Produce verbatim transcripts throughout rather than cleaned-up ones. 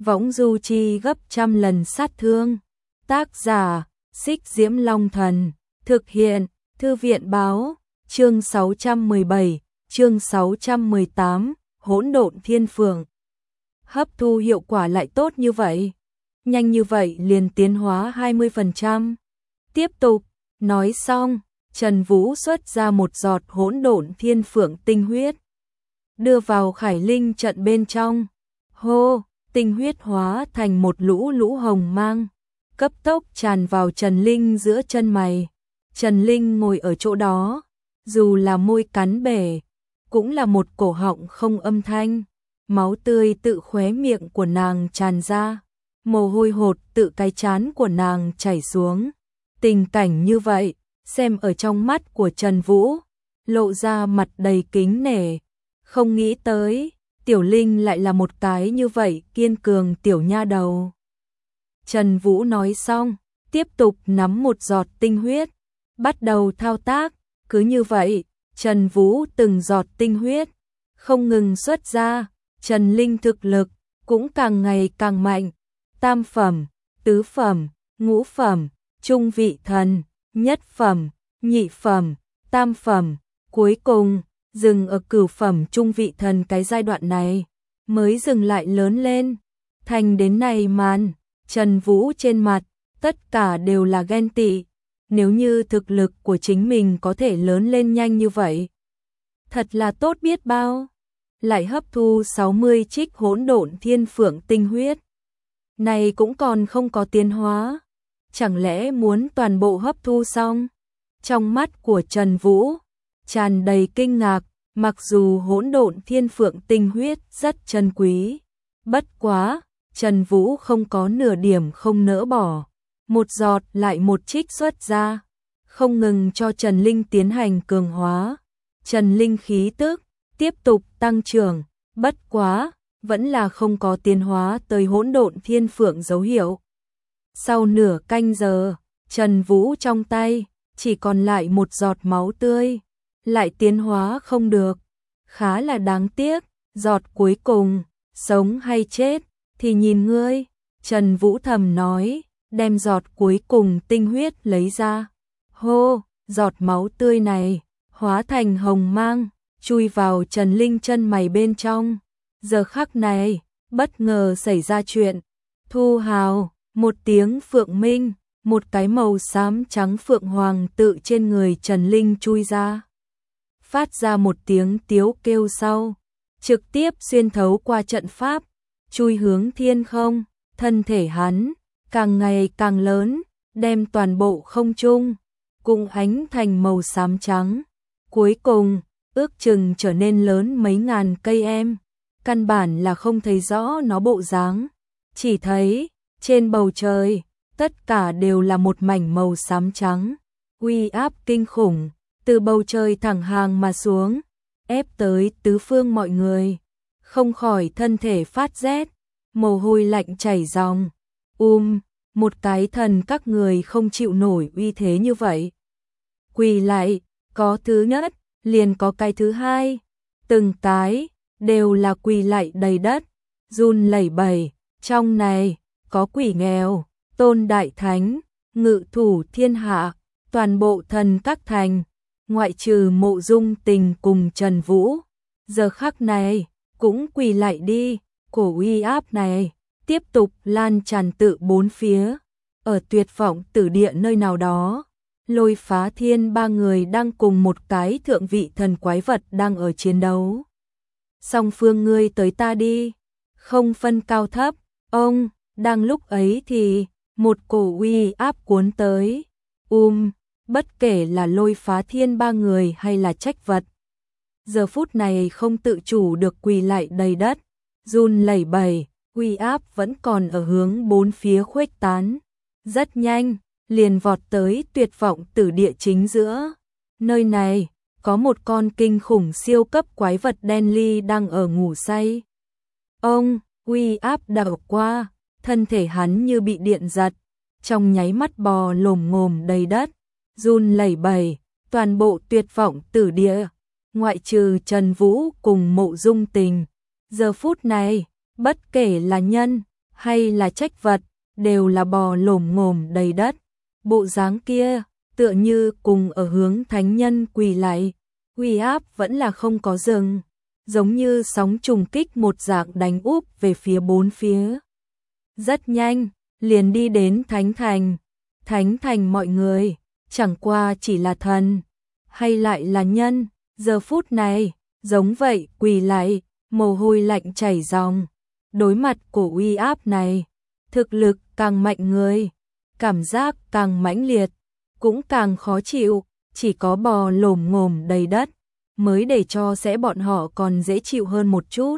võng du chi gấp trăm lần sát thương. Tác giả, Xích Diễm Long Thần, thực hiện, Thư viện báo, chương sáu trăm mười bảy, chương sáu trăm mười tám, hỗn độn thiên phượng. Hấp thu hiệu quả lại tốt như vậy, nhanh như vậy liền tiến hóa hai mươi phần trăm. Tiếp tục, nói xong, Trần Vũ xuất ra một giọt hỗn độn thiên phượng tinh huyết, đưa vào Khải Linh trận bên trong. Hô, tinh huyết hóa thành một lũ lũ hồng mang, cấp tốc tràn vào Trần Linh giữa chân mày. Trần Linh ngồi ở chỗ đó, dù là môi cắn bể, cũng là một cổ họng không âm thanh, máu tươi tự khóe miệng của nàng tràn ra, mồ hôi hột tự cái trán của nàng chảy xuống. Tình cảnh như vậy, xem ở trong mắt của Trần Vũ, lộ ra mặt đầy kính nể, không nghĩ tới, Tiểu Linh lại là một cái như vậy kiên cường tiểu nha đầu. Trần Vũ nói xong, tiếp tục nắm một giọt tinh huyết, bắt đầu thao tác, cứ như vậy, Trần Vũ từng giọt tinh huyết, không ngừng xuất ra, Trần Linh thực lực cũng càng ngày càng mạnh, tam phẩm, tứ phẩm, ngũ phẩm, trung vị thần, nhất phẩm, nhị phẩm, tam phẩm, cuối cùng, dừng ở cửu phẩm trung vị thần cái giai đoạn này, mới dừng lại lớn lên, thành đến này màn, Trần Vũ trên mặt, tất cả đều là ghen tị, nếu như thực lực của chính mình có thể lớn lên nhanh như vậy. Thật là tốt biết bao, lại hấp thu sáu mươi trích hỗn độn thiên phượng tinh huyết. Này cũng còn không có tiến hóa, chẳng lẽ muốn toàn bộ hấp thu xong? Trong mắt của Trần Vũ, tràn đầy kinh ngạc, mặc dù hỗn độn thiên phượng tinh huyết rất chân quý. Bất quá, Trần Vũ không có nửa điểm không nỡ bỏ, một giọt lại một trích xuất ra, không ngừng cho Trần Linh tiến hành cường hóa. Trần Linh khí tức tiếp tục tăng trưởng, bất quá, vẫn là không có tiến hóa tới hỗn độn thiên phượng dấu hiệu. Sau nửa canh giờ, Trần Vũ trong tay chỉ còn lại một giọt máu tươi, lại tiến hóa không được, khá là đáng tiếc, giọt cuối cùng, sống hay chết, thì nhìn ngươi, Trần Vũ thầm nói, đem giọt cuối cùng tinh huyết lấy ra. Hô, giọt máu tươi này, hóa thành hồng mang, chui vào Trần Linh chân mày bên trong. Giờ khắc này, bất ngờ xảy ra chuyện, thu hào, một tiếng phượng minh, một cái màu xám trắng phượng hoàng tự trên người Trần Linh chui ra. Phát ra một tiếng tiếu kêu sau, trực tiếp xuyên thấu qua trận pháp, chui hướng thiên không, thân thể hắn càng ngày càng lớn, đem toàn bộ không trung cùng ánh thành màu xám trắng. Cuối cùng, ước chừng trở nên lớn mấy ngàn cây em, căn bản là không thấy rõ nó bộ dáng, chỉ thấy trên bầu trời tất cả đều là một mảnh màu xám trắng, uy áp kinh khủng từ bầu trời thẳng hàng mà xuống, ép tới tứ phương mọi người, không khỏi thân thể phát rét, mồ hôi lạnh chảy ròng. Um, một cái thần các người không chịu nổi uy thế như vậy. Quỳ lại, có thứ nhất, liền có cái thứ hai, từng cái đều là quỳ lại đầy đất, run lẩy bẩy, trong này có quỷ nghèo, tôn đại thánh, ngự thủ thiên hạ, toàn bộ thần các thành, ngoại trừ Mộ Dung Tình cùng Trần Vũ, giờ khắc này cũng quỳ lại đi, cổ uy áp này tiếp tục lan tràn tự bốn phía. Ở Tuyệt Vọng Tử Địa nơi nào đó, Lôi Phá Thiên ba người đang cùng một cái thượng vị thần quái vật đang ở chiến đấu. Song phương ngươi tới ta đi, không phân cao thấp. Ông, đang lúc ấy thì một cổ uy áp cuốn tới. Um, bất kể là Lôi Phá Thiên ba người hay là Trách Vật, giờ phút này không tự chủ được quỳ lại đầy đất, run lẩy bẩy, uy áp vẫn còn ở hướng bốn phía khuếch tán. Rất nhanh, liền vọt tới Tuyệt Vọng Tử Địa chính giữa. Nơi này, có một con kinh khủng siêu cấp quái vật đen li đang ở ngủ say. Ông, uy áp đảo qua, thân thể hắn như bị điện giật, trong nháy mắt bò lồm ngồm đầy đất, run lẩy bẩy, toàn bộ Tuyệt Vọng Tử Địa, ngoại trừ Trần Vũ cùng Mộ Dung Tình. Giờ phút này, bất kể là nhân hay là trách vật, đều là bò lổm ngổm đầy đất. Bộ dáng kia, tựa như cùng ở hướng thánh nhân quỳ lạy, uy áp vẫn là không có dừng, giống như sóng trùng kích một dạng đánh úp về phía bốn phía. Rất nhanh, liền đi đến Thánh Thành. Thánh Thành mọi người, chẳng qua chỉ là thần, hay lại là nhân, giờ phút này, giống vậy quỳ lạy, mồ hôi lạnh chảy ròng. Đối mặt của uy áp này, thực lực càng mạnh người, cảm giác càng mãnh liệt, cũng càng khó chịu, chỉ có bò lổm ngổm đầy đất, mới để cho sẽ bọn họ còn dễ chịu hơn một chút.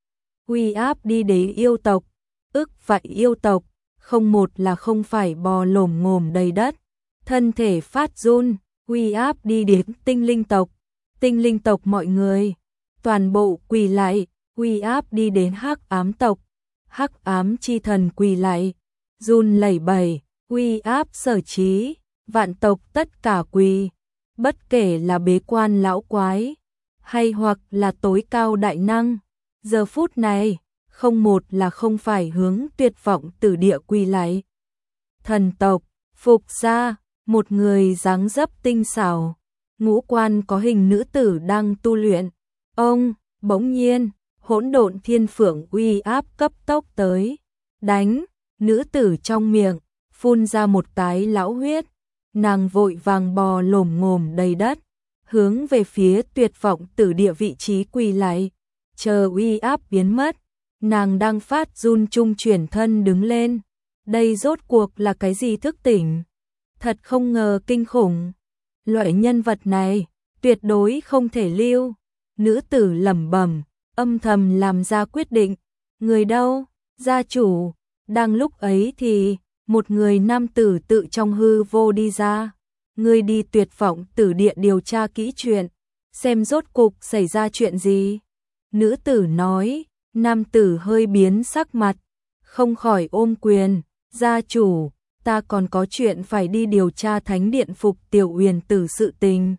Uy áp đi đến yêu tộc, ức vạn yêu tộc, không một là không phải bò lổm ngổm đầy đất, thân thể phát run. Uy áp đi đến tinh linh tộc, tinh linh tộc mọi người, toàn bộ quỳ lạy. Uy áp đi đến hắc ám tộc, hắc ám chi thần quỳ lạy, run lẩy bẩy. Uy áp sở trí, vạn tộc tất cả quỳ, bất kể là bế quan lão quái, hay hoặc là tối cao đại năng, giờ phút này, không một là không phải hướng tuyệt vọng tử địa quỳ lạy. Thần tộc, Phục Gia, một người dáng dấp tinh xảo, ngũ quan có hình nữ tử đang tu luyện. Ông, bỗng nhiên, hỗn độn thiên phượng uy áp cấp tốc tới, đánh, nữ tử trong miệng, phun ra một cái lão huyết, nàng vội vàng bò lổm ngổm đầy đất, hướng về phía tuyệt vọng tử địa vị trí quỳ lạy, chờ uy áp biến mất, nàng đang phát run trung chuyển thân đứng lên, đây rốt cuộc là cái gì thức tỉnh? Thật không ngờ kinh khủng, loại nhân vật này, tuyệt đối không thể lưu, nữ tử lẩm bẩm, âm thầm làm ra quyết định, người đâu, gia chủ, đang lúc ấy thì, một người nam tử tự trong hư vô đi ra, người đi tuyệt vọng tử địa điều tra kỹ chuyện, xem rốt cục xảy ra chuyện gì. Nữ tử nói, nam tử hơi biến sắc mặt, không khỏi ôm quyền, gia chủ, ta còn có chuyện phải đi điều tra thánh điện Phục Tiểu Uyển tử sự tình.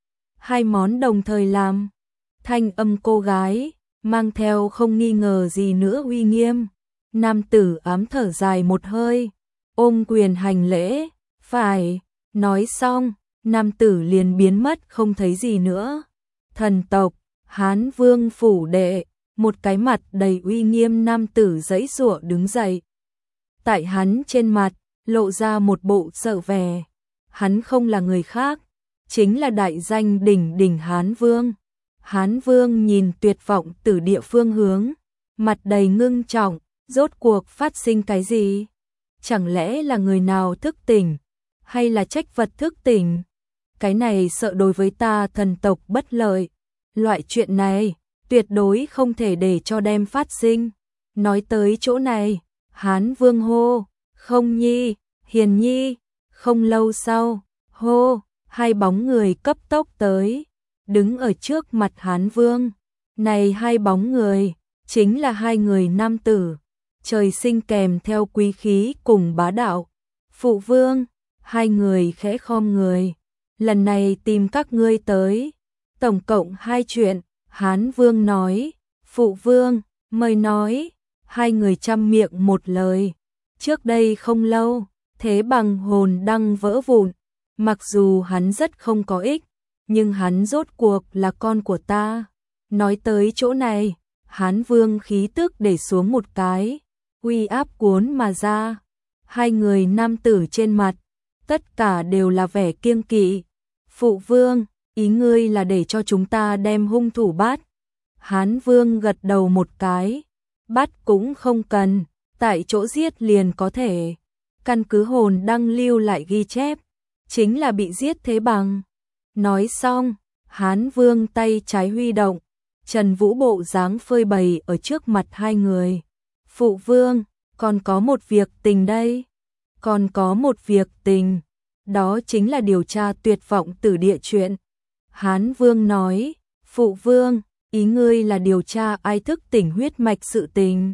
Hai món đồng thời làm, thanh âm cô gái, mang theo không nghi ngờ gì nữa uy nghiêm. Nam tử ám thở dài một hơi, ôm quyền hành lễ, phải, nói xong, nam tử liền biến mất không thấy gì nữa. Thần tộc, Hán Vương phủ đệ, một cái mặt đầy uy nghiêm nam tử giãy giụa đứng dậy. Tại hắn trên mặt, lộ ra một bộ sợ vẻ, hắn không là người khác, chính là đại danh đỉnh đỉnh Hán Vương. Hán Vương nhìn tuyệt vọng từ địa phương hướng, mặt đầy ngưng trọng, rốt cuộc phát sinh cái gì? Chẳng lẽ là người nào thức tỉnh, hay là trách vật thức tỉnh? Cái này sợ đối với ta thần tộc bất lợi, loại chuyện này, tuyệt đối không thể để cho đem phát sinh. Nói tới chỗ này, Hán Vương hô, không nhi, hiền nhi, không lâu sau, hô, hai bóng người cấp tốc tới, đứng ở trước mặt Hán Vương. Này hai bóng người, chính là hai người nam tử, trời sinh kèm theo quý khí cùng bá đạo. Phụ vương, hai người khẽ khom người, lần này tìm các ngươi tới, tổng cộng hai chuyện. Hán Vương nói, phụ vương, mời nói. Hai người chăm miệng một lời, trước đây không lâu, thế bằng hồn đăng vỡ vụn, mặc dù hắn rất không có ích, nhưng hắn rốt cuộc là con của ta. Nói tới chỗ này, Hán Vương khí tức để xuống một cái, uy áp cuốn mà ra. Hai người nam tử trên mặt, tất cả đều là vẻ kiêng kỵ. Phụ vương, ý ngươi là để cho chúng ta đem hung thủ bắt. Hán Vương gật đầu một cái, bắt cũng không cần, tại chỗ giết liền có thể. Căn cứ hồn đăng lưu lại ghi chép, chính là bị giết thế bằng. Nói xong, Hán Vương tay trái huy động, Trần Vũ bộ dáng phơi bày ở trước mặt hai người. Phụ vương, còn có một việc tình đây. Còn có một việc tình, đó chính là điều tra tuyệt vọng tử địa chuyện. Hán Vương nói, phụ vương, ý ngươi là điều tra ai thức tỉnh huyết mạch sự tình.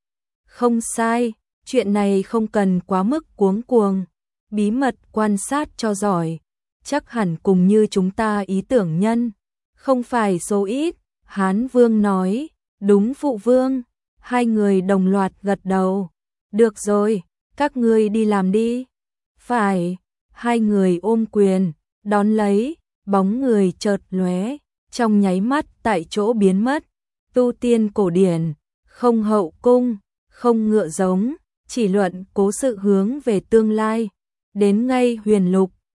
Không sai, chuyện này không cần quá mức cuống cuồng, bí mật quan sát cho giỏi, chắc hẳn cùng như chúng ta ý tưởng nhân, không phải số ít. Hán Vương nói, đúng phụ vương, hai người đồng loạt gật đầu. Được rồi, các ngươi đi làm đi. Phải, hai người ôm quyền, đón lấy, bóng người chợt lóe, trong nháy mắt tại chỗ biến mất. Tu tiên cổ điển, không hậu cung, không ngựa giống, chỉ luận cố sự hướng về tương lai. Đến ngay huyền lục,